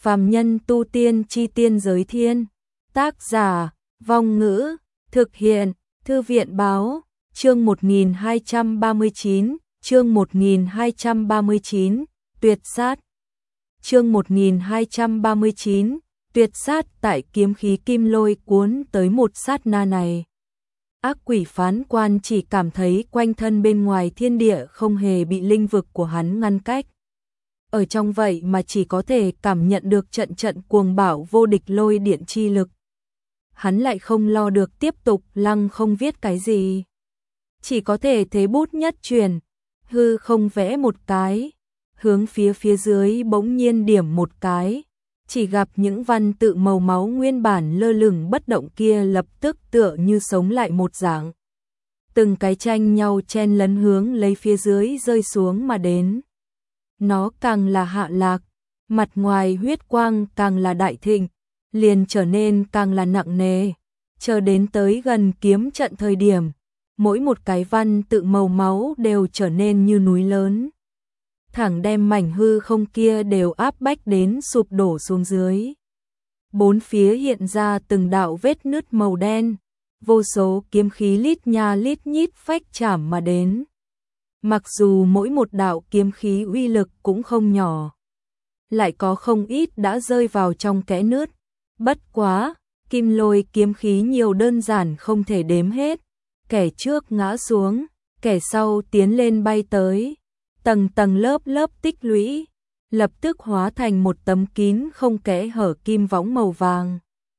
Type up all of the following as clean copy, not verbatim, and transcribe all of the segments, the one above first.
Phàm nhân tu tiên chi tiên giới thiên. Tác giả, Vong Ngữ, thực hiện, Thư viện báo, chương 1239, chương 1239, tuyệt sát. Chương 1239, tuyệt sát. Tại kiếm khí kim lôi cuốn tới một sát na này, ác quỷ phán quan chỉ cảm thấy quanh thân bên ngoài thiên địa không hề bị linh vực của hắn ngăn cách. Ở trong vậy mà chỉ có thể cảm nhận được trận trận cuồng bạo vô địch lôi điện chi lực. Hắn lại không lo được tiếp tục lăng không viết cái gì. Chỉ có thể thế bút nhất truyền, hư không vẽ một cái, hướng phía dưới bỗng nhiên điểm một cái. Chỉ gặp những văn tự màu máu nguyên bản lơ lửng bất động kia lập tức tựa như sống lại một dạng. Từng cái tranh nhau chen lấn hướng lấy phía dưới rơi xuống mà đến. Nó càng là hạ lạc, mặt ngoài huyết quang càng là đại thịnh, liền trở nên càng là nặng nề. Chờ đến tới gần kiếm trận thời điểm, mỗi một cái văn tự màu máu đều trở nên như núi lớn, thẳng đem mảnh hư không kia đều áp bách đến sụp đổ xuống dưới. Bốn phía hiện ra từng đạo vết nứt màu đen, vô số kiếm khí lít nha lít nhít phách chạm mà đến. Mặc dù mỗi một đạo kiếm khí uy lực cũng không nhỏ, lại có không ít đã rơi vào trong kẽ nứt. Bất quá, kim lôi kiếm khí nhiều đơn giản không thể đếm hết, kẻ trước ngã xuống, kẻ sau tiến lên bay tới, tầng tầng lớp lớp tích lũy, lập tức hóa thành một tấm kín không kẽ hở kim võng màu vàng,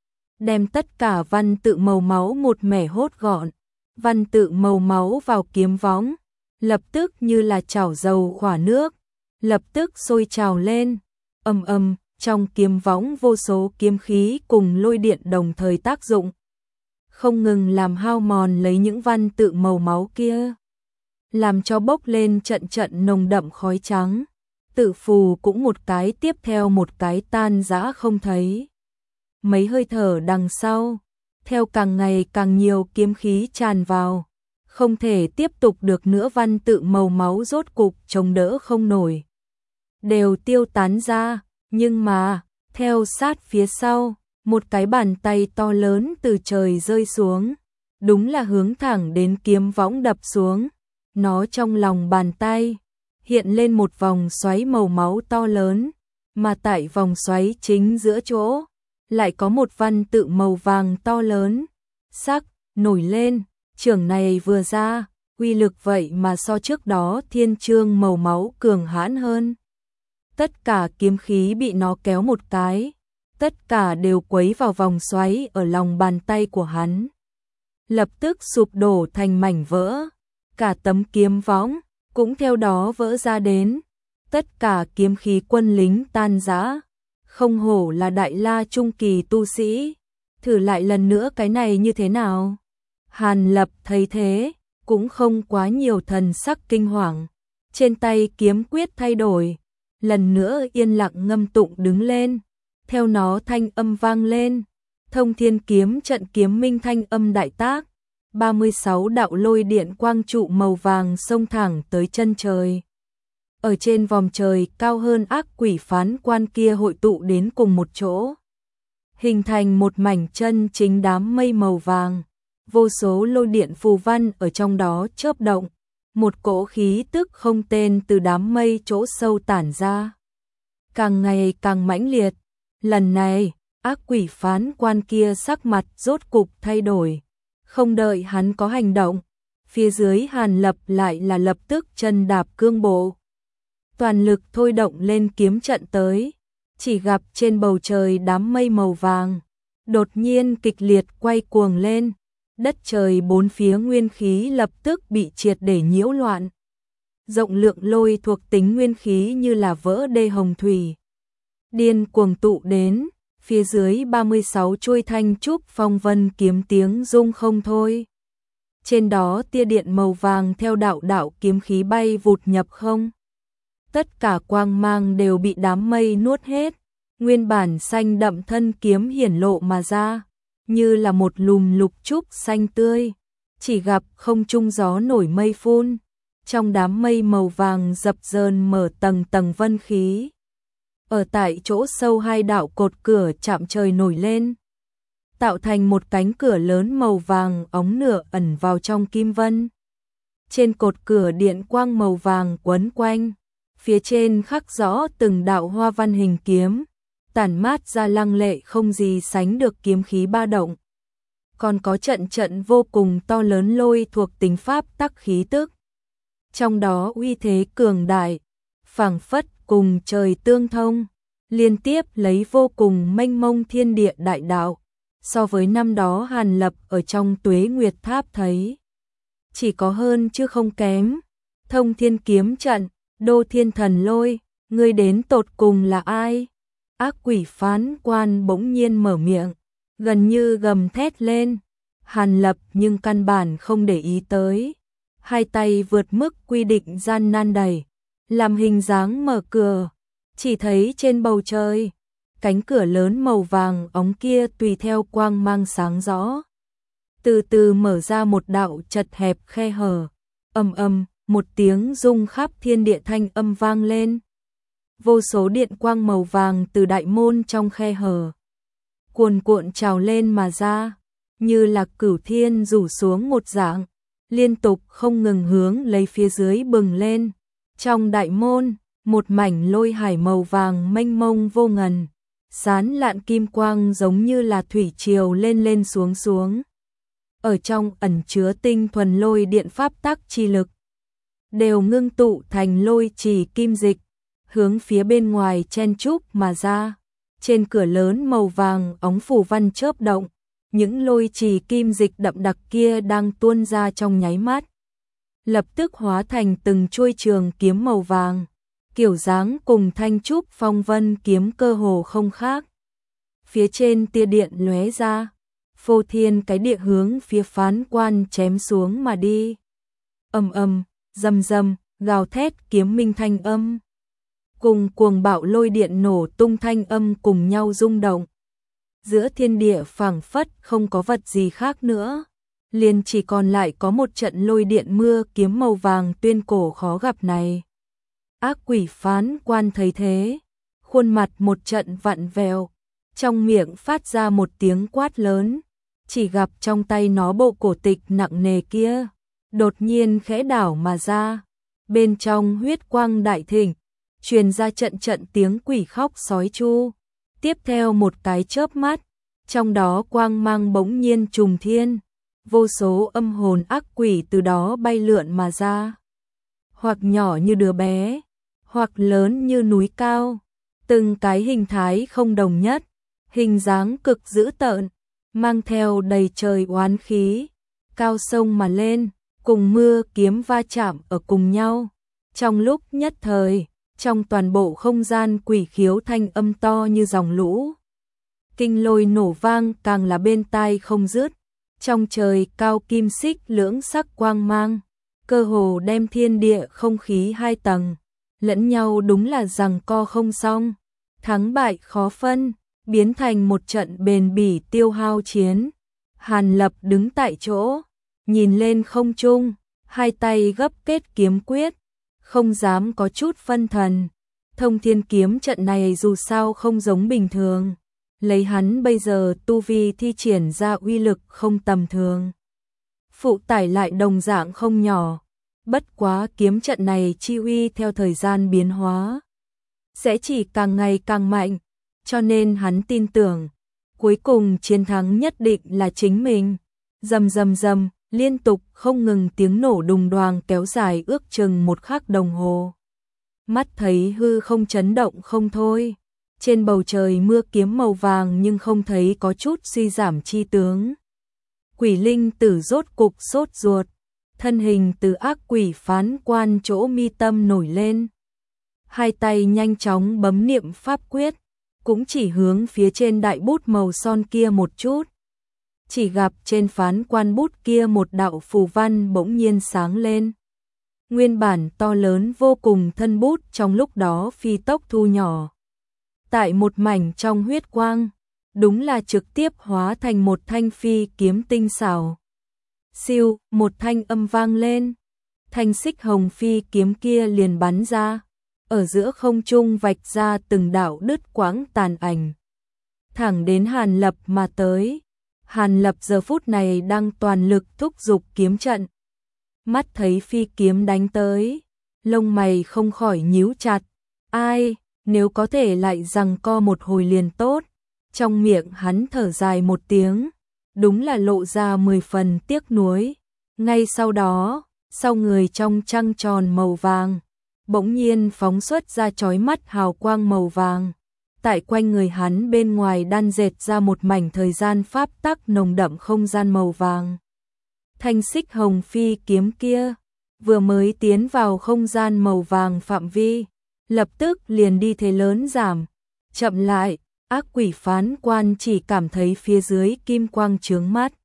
đem tất cả văn tự màu máu một mẻ hốt gọn. Văn tự màu máu vào kiếm võng, lập tức như là chảo dầu khỏa nước, lập tức sôi trào lên. Ầm ầm, trong kiếm võng vô số kiếm khí cùng lôi điện đồng thời tác dụng, không ngừng làm hao mòn lấy những văn tự màu máu kia, làm cho bốc lên trận trận nồng đậm khói trắng. Tự phù cũng một cái tiếp theo một cái tan rã không thấy. Mấy hơi thở đằng sau, theo càng ngày càng nhiều kiếm khí tràn vào, không thể tiếp tục được nữa, văn tự màu máu rốt cục chống đỡ không nổi, đều tiêu tán ra. Nhưng mà, theo sát phía sau, một cái bàn tay to lớn từ trời rơi xuống, đúng là hướng thẳng đến kiếm võng đập xuống. Nó trong lòng bàn tay hiện lên một vòng xoáy màu máu to lớn, mà tại vòng xoáy chính giữa chỗ lại có một văn tự màu vàng to lớn sắc nổi lên. Chưởng này vừa ra, uy lực vậy mà so trước đó thiên chương màu máu cường hãn hơn. Tất cả kiếm khí bị nó kéo một cái, tất cả đều quấy vào vòng xoáy ở lòng bàn tay của hắn, lập tức sụp đổ thành mảnh vỡ. Cả tấm kiếm võng cũng theo đó vỡ ra đến, tất cả kiếm khí quân lính tan rã. Không hổ là đại la trung kỳ tu sĩ, thử lại lần nữa cái này như thế nào? Hàn Lập thấy thế, cũng không quá nhiều thần sắc kinh hoàng, trên tay kiếm quyết thay đổi, lần nữa yên lặng ngâm tụng đứng lên. Theo nó thanh âm vang lên, thông thiên kiếm trận kiếm minh thanh âm đại tác, 36 đạo lôi điện quang trụ màu vàng xông thẳng tới chân trời. Ở trên vòm trời cao hơn ác quỷ phán quan kia hội tụ đến cùng một chỗ, hình thành một mảnh chân chính đám mây màu vàng. Vô số lôi điện phù văn ở trong đó chớp động, một cỗ khí tức không tên từ đám mây chỗ sâu tản ra, càng ngày càng mãnh liệt. Lần này, ác quỷ phán quan kia sắc mặt rốt cục thay đổi, không đợi hắn có hành động, phía dưới Hàn Lập lại là lập tức chân đạp cương bộ, toàn lực thôi động lên kiếm trận tới. Chỉ gặp trên bầu trời đám mây màu vàng đột nhiên kịch liệt quay cuồng lên, đất trời bốn phía nguyên khí lập tức bị triệt để nhiễu loạn. Rộng lượng lôi thuộc tính nguyên khí như là vỡ đê hồng thủy, điên cuồng tụ đến, phía dưới 36 chuôi thanh trúc phong vân kiếm tiếng rung không thôi. Trên đó tia điện màu vàng theo đạo đạo kiếm khí bay vụt nhập không. Tất cả quang mang đều bị đám mây nuốt hết, nguyên bản xanh đậm thân kiếm hiển lộ mà ra, như là một lùm lục trúc xanh tươi. Chỉ gặp không trung gió nổi mây phun, trong đám mây màu vàng dập dờn mở tầng tầng vân khí. ở tại chỗ sâu hai đạo cột cửa chạm trời nổi lên, tạo thành một cánh cửa lớn màu vàng óng nửa ẩn vào trong kim vân. Trên cột cửa điện quang màu vàng quấn quanh, phía trên khắc rõ từng đạo hoa văn hình kiếm, tản mát ra lăng lệ không gì sánh được kiếm khí ba động. Còn có trận trận vô cùng to lớn lôi thuộc tính pháp tắc khí tức. Trong đó uy thế cường đại, phảng phất cùng trời tương thông, liên tiếp lấy vô cùng mênh mông thiên địa đại đạo, so với năm đó Hàn Lập ở trong Tuế Nguyệt Tháp thấy. Chỉ có hơn chứ không kém. Thông Thiên kiếm trận, Đô Thiên Thần Lôi, ngươi đến tột cùng là ai? Ác quỷ phán quan bỗng nhiên mở miệng, gần như gầm thét lên. Hàn Lập nhưng căn bản không để ý tới. Hai tay vượt mức quy định gian nan đẩy, làm hình dáng mở cửa. Chỉ thấy trên bầu trời, cánh cửa lớn màu vàng óng kia tùy theo quang mang sáng rõ, từ từ mở ra một đạo chật hẹp khe hở. Ầm ầm, một tiếng rung khắp thiên địa thanh âm vang lên. Vô số điện quang màu vàng từ đại môn trong khe hở cuồn cuộn trào lên mà ra, như là cửu thiên rủ xuống một dạng, liên tục không ngừng hướng lấy phía dưới bừng lên. Trong đại môn, một mảnh lôi hải màu vàng mênh mông vô ngần, sán lạn kim quang giống như là thủy triều lên lên xuống xuống. Ở trong ẩn chứa tinh thuần lôi điện pháp tắc chi lực, đều ngưng tụ thành lôi trì kim dịch, hướng phía bên ngoài chen chúc mà ra. Trên cửa lớn màu vàng óng phủ văn chớp động, những lôi trì kim dịch đậm đặc kia đang tuôn ra trong nháy mắt, lập tức hóa thành từng chuôi trường kiếm màu vàng, kiểu dáng cùng thanh trúc phong vân kiếm cơ hồ không khác. Phía trên tia điện lóe ra, phô thiên cái địa hướng phía phán quan chém xuống mà đi. Ầm ầm, rầm rầm, gào thét kiếm minh thanh âm, cùng cuồng bạo lôi điện nổ tung thanh âm cùng nhau rung động. Giữa thiên địa phảng phất không có vật gì khác nữa, liền chỉ còn lại có một trận lôi điện mưa kiếm màu vàng tuyên cổ khó gặp này. Ác quỷ phán quan thấy thế, khuôn mặt một trận vặn vẹo, trong miệng phát ra một tiếng quát lớn, chỉ gặp trong tay nó bộ cổ tịch nặng nề kia, đột nhiên khẽ đảo mà ra, bên trong huyết quang đại thịnh, truyền ra trận trận tiếng quỷ khóc sói chu. Tiếp theo một cái chớp mắt, trong đó quang mang bỗng nhiên trùng thiên, vô số âm hồn ác quỷ từ đó bay lượn mà ra, hoặc nhỏ như đứa bé, hoặc lớn như núi cao, từng cái hình thái không đồng nhất, hình dáng cực dữ tợn, mang theo đầy trời oán khí, cao sông mà lên, cùng mưa kiếm va chạm ở cùng nhau. Trong lúc nhất thời, trong toàn bộ không gian quỷ khiếu thanh âm to như dòng lũ. Kinh lôi nổ vang càng là bên tai không dứt, trong trời cao kim xích lưỡng sắc quang mang, cơ hồ đem thiên địa không khí hai tầng, lẫn nhau đúng là giằng co không xong, thắng bại khó phân, biến thành một trận bền bỉ tiêu hao chiến. Hàn Lập đứng tại chỗ, nhìn lên không trung, hai tay gấp kết kiếm quyết, không dám có chút phân thần. Thông Thiên kiếm trận này dù sao không giống bình thường, lấy hắn bây giờ tu vi thi triển ra uy lực không tầm thường, phụ tải lại đồng dạng không nhỏ. Bất quá kiếm trận này chi uy theo thời gian biến hóa sẽ chỉ càng ngày càng mạnh, cho nên hắn tin tưởng cuối cùng chiến thắng nhất định là chính mình. Rầm rầm rầm, liên tục không ngừng tiếng nổ đùng đoàng kéo dài ước chừng một khắc đồng hồ. Mắt thấy hư không chấn động không thôi, trên bầu trời mưa kiếm màu vàng nhưng không thấy có chút suy giảm chi tướng. Quỷ linh tử rốt cục sốt ruột, thân hình từ ác quỷ phán quan chỗ mi tâm nổi lên. Hai tay nhanh chóng bấm niệm pháp quyết, cũng chỉ hướng phía trên đại bút màu son kia một chút. Chỉ gặp trên phán quan bút kia một đạo phù văn bỗng nhiên sáng lên. Nguyên bản to lớn vô cùng thân bút trong lúc đó phi tốc thu nhỏ. Tại một mảnh trong huyết quang, đúng là trực tiếp hóa thành một thanh phi kiếm tinh xảo. Siêu, một thanh âm vang lên, thanh xích hồng phi kiếm kia liền bắn ra, ở giữa không trung vạch ra từng đạo đứt quãng tàn ảnh. Thẳng đến Hàn Lập mà tới. Hàn Lập giờ phút này đang toàn lực thúc giục kiếm trận. Mắt thấy phi kiếm đánh tới, lông mày không khỏi nhíu chặt. Ai, nếu có thể lại giằng co một hồi liền tốt. Trong miệng hắn thở dài một tiếng, đúng là lộ ra 10 phần tiếc nuối. Ngay sau đó, sau người trong trăng tròn màu vàng, bỗng nhiên phóng xuất ra chói mắt hào quang màu vàng. Tại quanh người hắn bên ngoài đan dệt ra một mảnh thời gian pháp tắc nồng đậm không gian màu vàng. Thanh xích hồng phi kiếm kia, vừa mới tiến vào không gian màu vàng phạm vi, lập tức liền đi thế lớn giảm, chậm lại, ác quỷ phán quan chỉ cảm thấy phía dưới kim quang chướng mắt.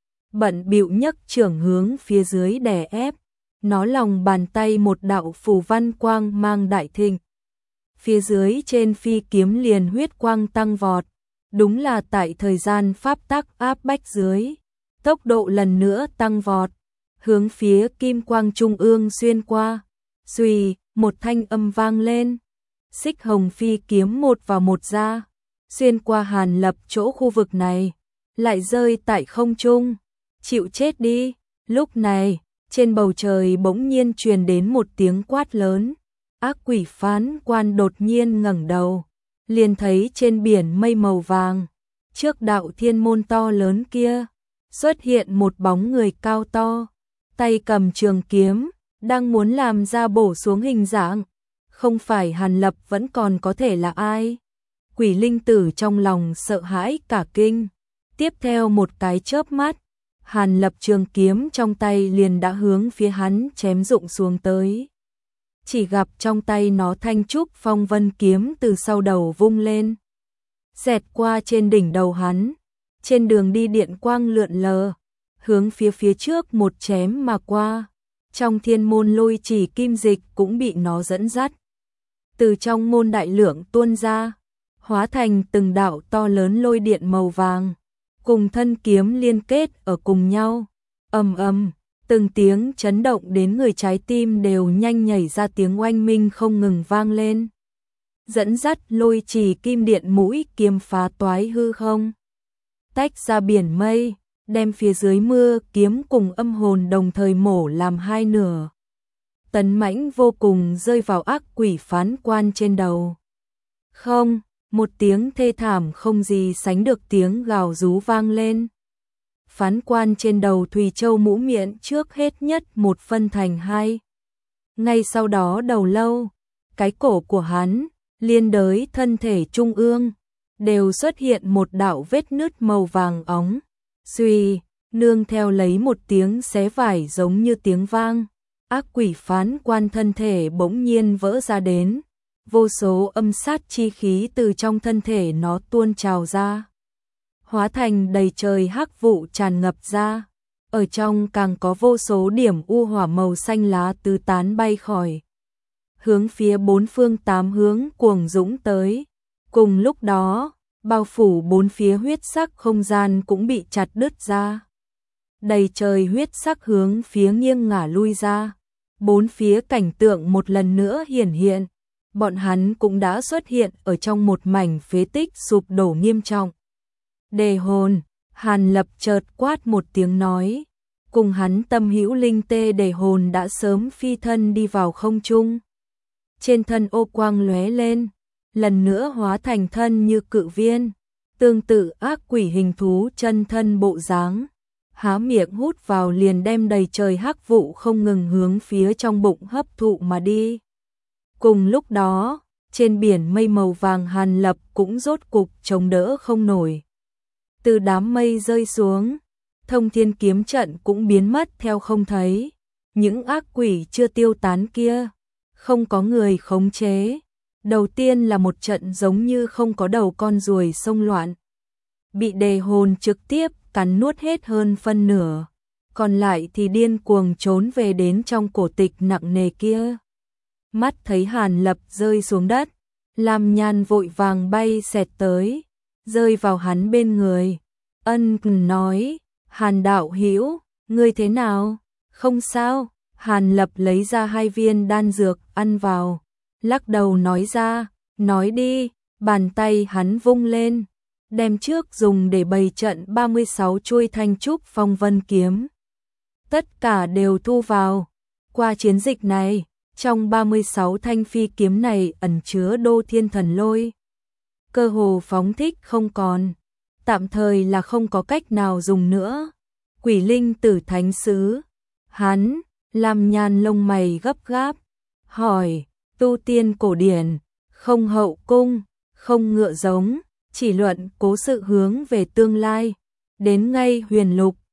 Bận bịu nhấc trưởng hướng phía dưới đè ép, nó lòng bàn tay một đạo phù văn quang mang đại thịnh. Phía dưới trên phi kiếm liền huyết quang tăng vọt, đúng là tại thời gian pháp tắc áp bách dưới, tốc độ lần nữa tăng vọt, hướng phía kim quang trung ương xuyên qua. Xuy, một thanh âm vang lên, xích hồng phi kiếm một vào một ra, xuyên qua Hàn Lập chỗ khu vực này, lại rơi tại không trung. Chịu chết đi. Lúc này, trên bầu trời bỗng nhiên truyền đến một tiếng quát lớn. Ác quỷ phán quan đột nhiên ngẩng đầu, liền thấy trên biển mây màu vàng, trước đạo thiên môn to lớn kia, xuất hiện một bóng người cao to, tay cầm trường kiếm, đang muốn làm ra bổ xuống hình dạng. Không phải Hàn Lập vẫn còn có thể là ai? Quỷ linh tử trong lòng sợ hãi cả kinh. Tiếp theo một cái chớp mắt, Hàn Lập trường kiếm trong tay liền đã hướng phía hắn chém rụng xuống tới. Chỉ gặp trong tay nó thanh trúc phong vân kiếm từ sau đầu vung lên, xẹt qua trên đỉnh đầu hắn, trên đường đi điện quang lượn lờ, hướng phía trước một chém mà qua. Trong thiên môn lôi chỉ kim dịch cũng bị nó dẫn dắt, từ trong môn đại lượng tuôn ra, hóa thành từng đạo to lớn lôi điện màu vàng, cùng thân kiếm liên kết ở cùng nhau. Ầm ầm, từng tiếng chấn động đến người trái tim đều nhanh nhảy ra, tiếng oanh minh không ngừng vang lên. Dẫn dắt lôi chỉ kim điện mũi kiếm phá toái hư không, tách ra biển mây, đem phía dưới mưa kiếm cùng âm hồn đồng thời mổ làm hai nửa. Tấn mãnh vô cùng rơi vào ác quỷ phán quan trên đầu. Không, một tiếng thê thảm không gì sánh được tiếng gào rú vang lên. Phán quan trên đầu Thùy Châu mũ miệng trước hết nhất một phân thành hai. Ngay sau đó đầu lâu, cái cổ của hắn, liên đới thân thể trung ương, đều xuất hiện một đạo vết nứt màu vàng óng. Xuy, nương theo lấy một tiếng xé vải giống như tiếng vang, ác quỷ phán quan thân thể bỗng nhiên vỡ ra đến. Vô số âm sát chi khí từ trong thân thể nó tuôn trào ra, hóa thành đầy trời hắc vụ tràn ngập ra. Ở trong càng có vô số điểm u hỏa màu xanh lá tứ tán bay khỏi, hướng phía bốn phương tám hướng cuồng dũng tới. Cùng lúc đó, bao phủ bốn phía huyết sắc không gian cũng bị chặt đứt ra. Đầy trời huyết sắc hướng phía nghiêng ngả lui ra. Bốn phía cảnh tượng một lần nữa hiển hiện. Bọn hắn cũng đã xuất hiện ở trong một mảnh phế tích sụp đổ nghiêm trọng. Đề hồn, Hàn Lập chợt quát một tiếng nói. Cùng hắn tâm hữu linh tê đề hồn đã sớm phi thân đi vào không trung. Trên thân ô quang lóe lên, lần nữa hóa thành thân như cự viên, tương tự ác quỷ hình thú chân thân bộ dáng. Há miệng hút vào liền đem đầy trời hắc vụ không ngừng hướng phía trong bụng hấp thụ mà đi. Cùng lúc đó, trên biển mây màu vàng Hàn Lập cũng rốt cục chống đỡ không nổi. Từ đám mây rơi xuống, thông thiên kiếm trận cũng biến mất theo không thấy. Những ác quỷ chưa tiêu tán kia, không có người khống chế. Đầu tiên là một trận giống như không có đầu con ruồi xông loạn, bị đề hồn trực tiếp cắn nuốt hết hơn phân nửa. Còn lại thì điên cuồng trốn về đến trong cổ tịch nặng nề kia. Mắt thấy Hàn Lập rơi xuống đất, Lam Nhan vội vàng bay xẹt tới, rơi vào hắn bên người. Ân nói, Hàn đạo hữu, ngươi thế nào? Không sao. Hàn Lập lấy ra 2 viên đan dược ăn vào, lắc đầu nói ra, nói đi, bàn tay hắn vung lên, đem trước dùng để bày trận 36 chuôi thanh trúc phong vân kiếm. Tất cả đều thu vào. Qua chiến dịch này, trong 36 thanh phi kiếm này ẩn chứa đô thiên thần lôi. Cơ hồ phóng thích không còn, tạm thời là không có cách nào dùng nữa. Quỷ linh tử thánh sứ, hắn, làm nhàn lông mày gấp gáp, hỏi, tu tiên cổ điển, không hậu cung, không ngựa giống, chỉ luận cố sự hướng về tương lai, đến ngay huyền lục,